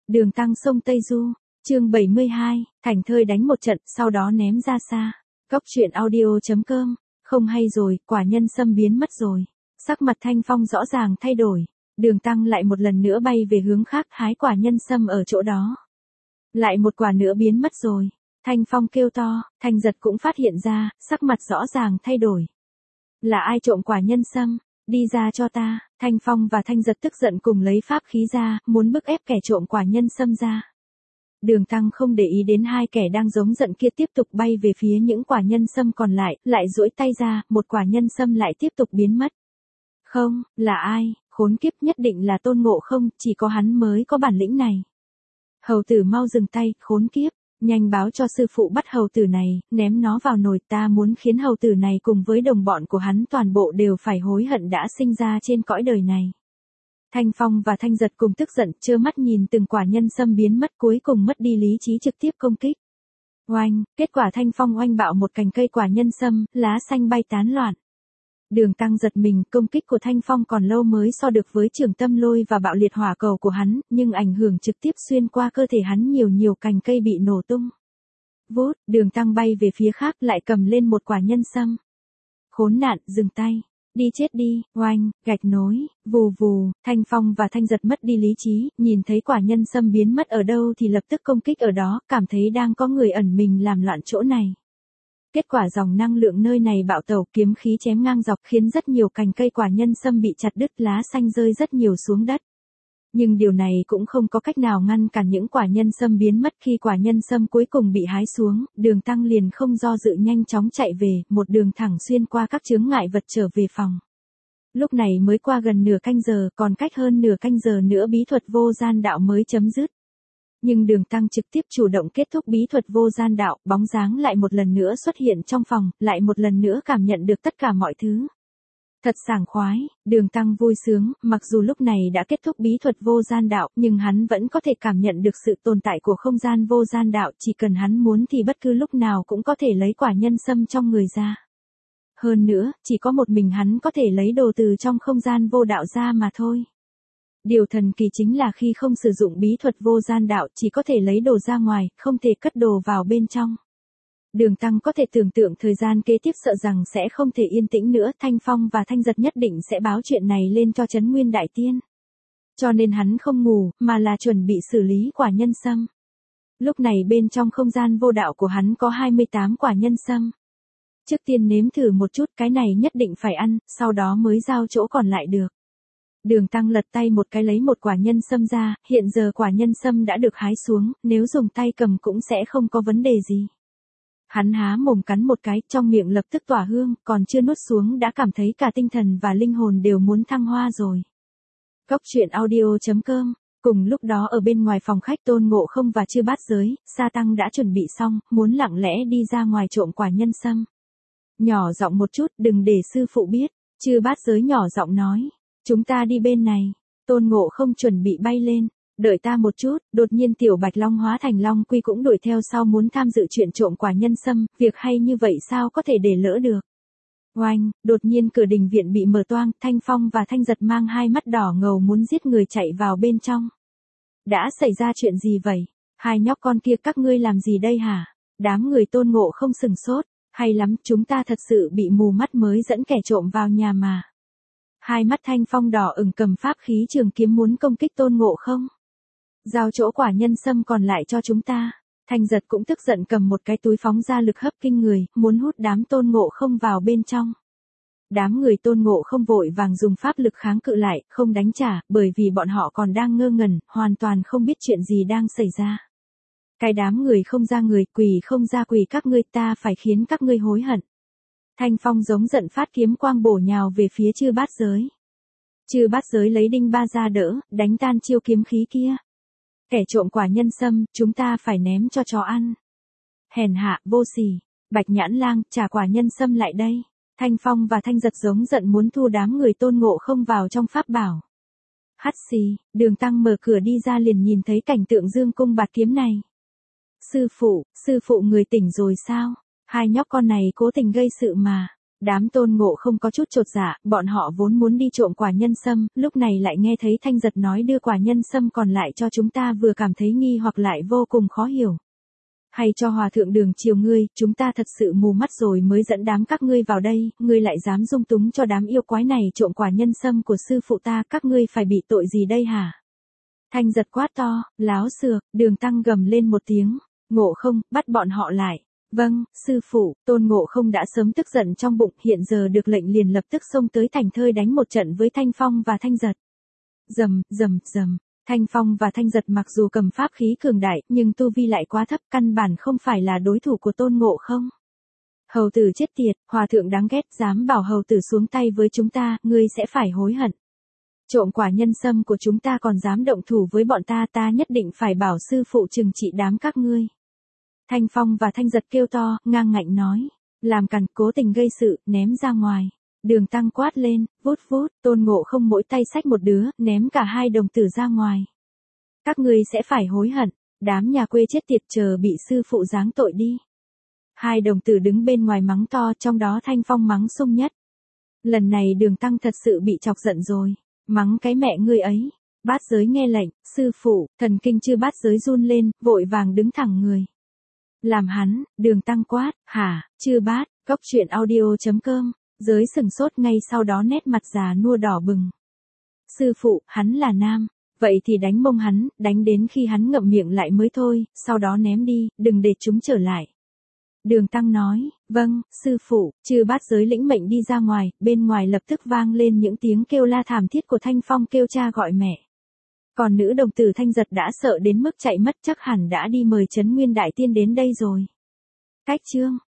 Đường Tăng sông Tây Du, chương 72, thành thơi đánh một trận, sau đó ném ra xa. Góc truyện audio.com, không hay rồi, quả nhân sâm biến mất rồi. Sắc mặt Thanh Phong rõ ràng thay đổi. Đường Tăng lại một lần nữa bay về hướng khác hái quả nhân sâm ở chỗ đó. Lại một quả nữa biến mất rồi. Thanh Phong kêu to, Thanh Giật cũng phát hiện ra, sắc mặt rõ ràng thay đổi. Là ai trộm quả nhân sâm? Đi ra cho ta. Thanh Phong và Thanh Giật tức giận cùng lấy pháp khí ra, muốn bức ép kẻ trộm quả nhân sâm ra. Đường Tăng không để ý đến hai kẻ đang giống giận kia tiếp tục bay về phía những quả nhân sâm còn lại duỗi tay ra, một quả nhân sâm lại tiếp tục biến mất. Không, là ai? Khốn kiếp, nhất định là Tôn Ngộ Không, chỉ có hắn mới có bản lĩnh này. Hầu tử mau dừng tay, khốn kiếp, nhanh báo cho sư phụ bắt hầu tử này, ném nó vào nồi, ta muốn khiến hầu tử này cùng với đồng bọn của hắn toàn bộ đều phải hối hận đã sinh ra trên cõi đời này. Thanh Phong và Thanh Giật cùng tức giận, trơ mắt nhìn từng quả nhân sâm biến mất, cuối cùng mất đi lý trí trực tiếp công kích. Oanh, kết quả Thanh Phong oanh bạo một cành cây quả nhân sâm, lá xanh bay tán loạn. Đường Tăng giật mình, công kích của Thanh Phong còn lâu mới so được với Trường Tâm Lôi và bạo liệt hỏa cầu của hắn, nhưng ảnh hưởng trực tiếp xuyên qua cơ thể hắn, nhiều cành cây bị nổ tung. Vút, Đường Tăng bay về phía khác lại cầm lên một quả nhân sâm. Khốn nạn, dừng tay. Đi chết đi, oanh, gạch nối, vù vù, Thanh Phong và Thanh Giật mất đi lý trí, nhìn thấy quả nhân sâm biến mất ở đâu thì lập tức công kích ở đó, cảm thấy đang có người ẩn mình làm loạn chỗ này. Kết quả dòng năng lượng nơi này bạo tẩu, kiếm khí chém ngang dọc khiến rất nhiều cành cây quả nhân sâm bị chặt đứt, lá xanh rơi rất nhiều xuống đất. Nhưng điều này cũng không có cách nào ngăn cản những quả nhân sâm biến mất. Khi quả nhân sâm cuối cùng bị hái xuống, Đường Tăng liền không do dự nhanh chóng chạy về, một đường thẳng xuyên qua các chướng ngại vật trở về phòng. Lúc này mới qua gần nửa canh giờ, còn cách hơn nửa canh giờ nữa bí thuật vô gian đạo mới chấm dứt. Nhưng Đường Tăng trực tiếp chủ động kết thúc bí thuật vô gian đạo, bóng dáng lại một lần nữa xuất hiện trong phòng, lại một lần nữa cảm nhận được tất cả mọi thứ. Thật sảng khoái, Đường Tăng vui sướng, mặc dù lúc này đã kết thúc bí thuật vô gian đạo, nhưng hắn vẫn có thể cảm nhận được sự tồn tại của không gian vô gian đạo, chỉ cần hắn muốn thì bất cứ lúc nào cũng có thể lấy quả nhân sâm trong người ra. Hơn nữa, chỉ có một mình hắn có thể lấy đồ từ trong không gian vô đạo ra mà thôi. Điều thần kỳ chính là khi không sử dụng bí thuật vô gian đạo, chỉ có thể lấy đồ ra ngoài, không thể cất đồ vào bên trong. Đường Tăng có thể tưởng tượng thời gian kế tiếp sợ rằng sẽ không thể yên tĩnh nữa, Thanh Phong và Thanh Giật nhất định sẽ báo chuyện này lên cho Trấn Nguyên Đại Tiên. Cho nên hắn không ngủ, mà là chuẩn bị xử lý quả nhân sâm. Lúc này bên trong không gian vô đạo của hắn có 28 quả nhân sâm. Trước tiên nếm thử một chút, cái này nhất định phải ăn, sau đó mới giao chỗ còn lại được. Đường Tăng lật tay một cái lấy một quả nhân sâm ra, hiện giờ quả nhân sâm đã được hái xuống, nếu dùng tay cầm cũng sẽ không có vấn đề gì. Hắn há mồm cắn một cái, trong miệng lập tức tỏa hương, còn chưa nuốt xuống đã cảm thấy cả tinh thần và linh hồn đều muốn thăng hoa rồi. Góc truyện audio.com, cùng lúc đó ở bên ngoài phòng khách Tôn Ngộ Không và Chư Bát Giới, Sa Tăng đã chuẩn bị xong, muốn lặng lẽ đi ra ngoài trộm quả nhân sâm. Nhỏ giọng một chút, đừng để sư phụ biết, Chư Bát Giới nhỏ giọng nói. Chúng ta đi bên này. Tôn Ngộ Không chuẩn bị bay lên. Đợi ta một chút, đột nhiên Tiểu Bạch Long hóa thành Long Quy cũng đuổi theo sau muốn tham dự chuyện trộm quả nhân sâm, việc hay như vậy sao có thể để lỡ được. Oanh, đột nhiên cửa đình viện bị mở toang, Thanh Phong và Thanh Giật mang hai mắt đỏ ngầu muốn giết người chạy vào bên trong. Đã xảy ra chuyện gì vậy? Hai nhóc con kia các ngươi làm gì đây hả? Đám người Tôn Ngộ Không sừng sốt, hay lắm, chúng ta thật sự bị mù mắt mới dẫn kẻ trộm vào nhà mà. Hai mắt Thanh Phong đỏ ửng cầm pháp khí trường kiếm muốn công kích Tôn Ngộ Không. Giao chỗ quả nhân sâm còn lại cho chúng ta. Thanh Giật cũng tức giận cầm một cái túi phóng ra lực hấp kinh người, muốn hút đám Tôn Ngộ Không vào bên trong. Đám người Tôn Ngộ Không vội vàng dùng pháp lực kháng cự lại, không đánh trả, bởi vì bọn họ còn đang ngơ ngẩn, hoàn toàn không biết chuyện gì đang xảy ra. Cái đám người không ra người, quỷ không ra quỷ các ngươi, ta phải khiến các ngươi hối hận. Thanh Phong giống giận phát kiếm quang bổ nhào về phía Chư Bát Giới. Chư Bát Giới lấy đinh ba ra đỡ, đánh tan chiêu kiếm khí kia. Kẻ trộm quả nhân sâm, chúng ta phải ném cho chó ăn. Hèn hạ, vô sỉ, Bạch Nhãn Lang, trả quả nhân sâm lại đây. Thanh Phong và Thanh Giật giống giận muốn thu đám người Tôn Ngộ Không vào trong pháp bảo. Hắt xì, Đường Tăng mở cửa đi ra liền nhìn thấy cảnh tượng dương cung bạt kiếm này. Sư phụ người tỉnh rồi sao? Hai nhóc con này cố tình gây sự mà. Đám Tôn Ngộ Không có chút chột dạ, bọn họ vốn muốn đi trộm quả nhân sâm, lúc này lại nghe thấy Thanh Giật nói đưa quả nhân sâm còn lại cho chúng ta, vừa cảm thấy nghi hoặc lại vô cùng khó hiểu. Hay cho hòa thượng đường chiều ngươi, chúng ta thật sự mù mắt rồi mới dẫn đám các ngươi vào đây, ngươi lại dám dung túng cho đám yêu quái này trộm quả nhân sâm của sư phụ ta, các ngươi phải bị tội gì đây hả? Thanh Giật quát to, láo xược, Đường Tăng gầm lên một tiếng, Ngộ Không, bắt bọn họ lại. Vâng, sư phụ. Tôn Ngộ Không đã sớm tức giận trong bụng, hiện giờ được lệnh liền lập tức xông tới Thành Thơi đánh một trận với Thanh Phong và Thanh Giật. Rầm, rầm, rầm. Thanh Phong và Thanh Giật mặc dù cầm pháp khí cường đại, nhưng tu vi lại quá thấp, căn bản không phải là đối thủ của Tôn Ngộ Không. Hầu tử chết tiệt, hòa thượng đáng ghét, dám bảo hầu tử xuống tay với chúng ta, ngươi sẽ phải hối hận. Trộm quả nhân sâm của chúng ta còn dám động thủ với bọn ta, ta nhất định phải bảo sư phụ trừng trị đám các ngươi. Thanh Phong và Thanh Giật kêu to, ngang ngạnh nói, làm càn, cố tình gây sự, ném ra ngoài. Đường Tăng quát lên, vút vút, Tôn Ngộ Không mỗi tay xách một đứa, ném cả hai đồng tử ra ngoài. Các ngươi sẽ phải hối hận, đám nhà quê chết tiệt, chờ bị sư phụ giáng tội đi. Hai đồng tử đứng bên ngoài mắng to, trong đó Thanh Phong mắng sung nhất. Lần này Đường Tăng thật sự bị chọc giận rồi, mắng cái mẹ ngươi ấy. Bát giới nghe lệnh, sư phụ, thần kinh chư bát giới run lên, vội vàng đứng thẳng người. Làm hắn, Đường Tăng quát, hả, chư bát, cốc truyện audio.com, giới sừng sốt, ngay sau đó nét mặt già nua đỏ bừng. Sư phụ, hắn là nam, vậy thì đánh mông hắn, đánh đến khi hắn ngậm miệng lại mới thôi, sau đó ném đi, đừng để chúng trở lại. Đường Tăng nói, vâng, sư phụ, chư bát giới lĩnh mệnh đi ra ngoài, bên ngoài lập tức vang lên những tiếng kêu la thảm thiết của Thanh Phong kêu cha gọi mẹ. Còn nữ đồng tử Thanh Giật đã sợ đến mức chạy mất, chắc hẳn đã đi mời Trấn Nguyên Đại Tiên đến đây rồi. Cách chương